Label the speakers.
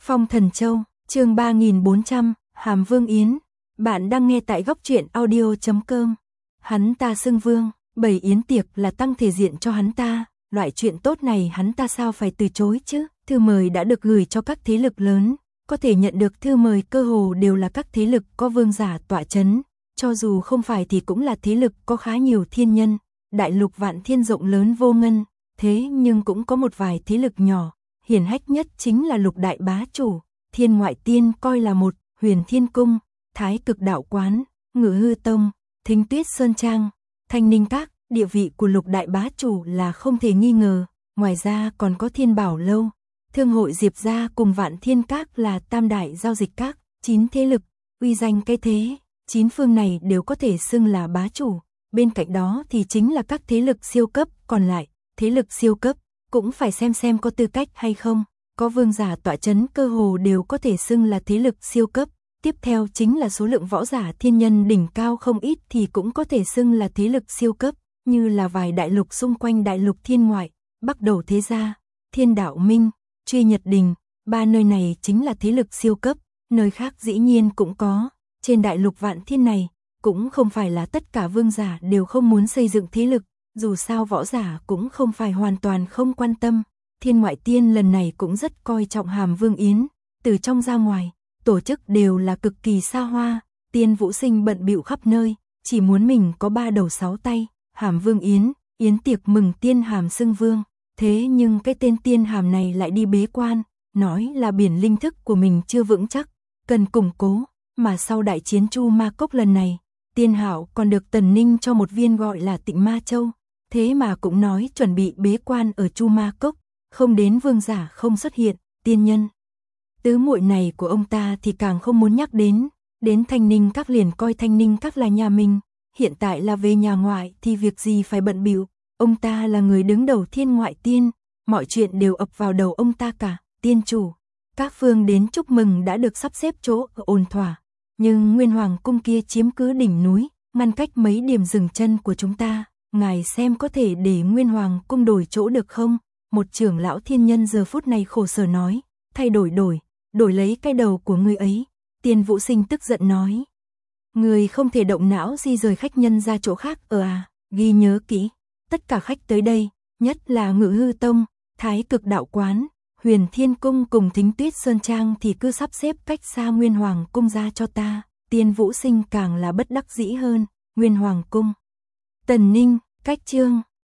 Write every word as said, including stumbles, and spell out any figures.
Speaker 1: Phong Thần Châu, chương ba nghìn bốn trăm, Hàm Vương Yến. Bạn đang nghe tại góc truyện audio chấm com. Hắn ta xưng vương, bày yến tiệc là tăng thể diện cho hắn ta, loại chuyện tốt này hắn ta sao phải từ chối chứ? Thư mời đã được gửi cho các thế lực lớn, có thể nhận được thư mời cơ hồ đều là các thế lực có vương giả tọa chấn, cho dù không phải thì cũng là thế lực có khá nhiều thiên nhân. Đại lục Vạn Thiên rộng lớn vô ngân, thế nhưng cũng có một vài thế lực nhỏ, hiển hách nhất chính là Lục đại bá chủ, Thiên Ngoại Tiên coi là một, Huyền Thiên Cung, Thái Cực Đạo Quán, Ngự Hư Tông, Thính Tuyết Sơn Trang, Thanh Ninh Các. Địa vị của Lục đại bá chủ là không thể nghi ngờ, ngoài ra còn có Thiên Bảo Lâu, Thương hội Diệp gia cùng Vạn Thiên Các là tam đại giao dịch các, chín thế lực, uy danh cái thế, chín phương này đều có thể xưng là bá chủ. Bên cạnh đó thì chính là các thế lực siêu cấp, còn lại, thế lực siêu cấp, cũng phải xem xem có tư cách hay không, có vương giả tọa chấn cơ hồ đều có thể xưng là thế lực siêu cấp. Tiếp theo chính là số lượng võ giả thiên nhân đỉnh cao không ít thì cũng có thể xưng là thế lực siêu cấp, như là vài đại lục xung quanh đại lục thiên ngoại, Bắc Đầu Thế Gia, Thiên Đạo Minh, Truy Nhật Đình, ba nơi này chính là thế lực siêu cấp, nơi khác dĩ nhiên cũng có, trên đại lục Vạn Thiên này. Cũng không phải là tất cả vương giả đều không muốn xây dựng thế lực, dù sao võ giả cũng không phải hoàn toàn không quan tâm. Thiên Ngoại Tiên lần này cũng rất coi trọng Hàm Vương Yến, từ trong ra ngoài, tổ chức đều là cực kỳ xa hoa, Tiên Vũ Sinh bận bịu khắp nơi, chỉ muốn mình có ba đầu sáu tay, Hàm Vương Yến, yến tiệc mừng Tiên Hàm xưng vương, thế nhưng cái tên Tiên Hàm này lại đi bế quan, nói là biển linh thức của mình chưa vững chắc, cần củng cố, mà sau đại chiến Chu Ma Cốc lần này, Tiên Hạo còn được Tần Ninh cho một viên gọi là Tịnh Ma Châu, thế mà cũng nói chuẩn bị bế quan ở Chu Ma Cốc, không đến vương giả không xuất hiện, tiên nhân. Tứ muội này của ông ta thì càng không muốn nhắc đến, đến Thanh Ninh Các liền coi Thanh Ninh Các là nhà mình, hiện tại là về nhà ngoại thì việc gì phải bận bịu, ông ta là người đứng đầu Thiên Ngoại Tiên, mọi chuyện đều ập vào đầu ông ta cả, tiên chủ. Các phương đến chúc mừng đã được sắp xếp chỗ ở ổn thỏa. Nhưng Nguyên Hoàng Cung kia chiếm cứ đỉnh núi, ngăn cách mấy điểm dừng chân của chúng ta, ngài xem có thể để Nguyên Hoàng Cung đổi chỗ được không? Một trưởng lão thiên nhân giờ phút này khổ sở nói, thay đổi đổi, đổi lấy cái đầu của ngươi ấy. Tiên Vũ Sinh tức giận nói, ngươi không thể động não di rời khách nhân ra chỗ khác ở à, ghi nhớ kỹ, tất cả khách tới đây, nhất là Ngự Hư Tông, Thái Cực Đạo Quán, Huyền Thiên Cung cùng Thính Tuyết Sơn Trang thì cứ sắp xếp cách xa Nguyên Hoàng Cung ra cho ta. Tiên Vũ Sinh càng là bất đắc dĩ hơn, Nguyên Hoàng Cung. Tần Ninh, cách chương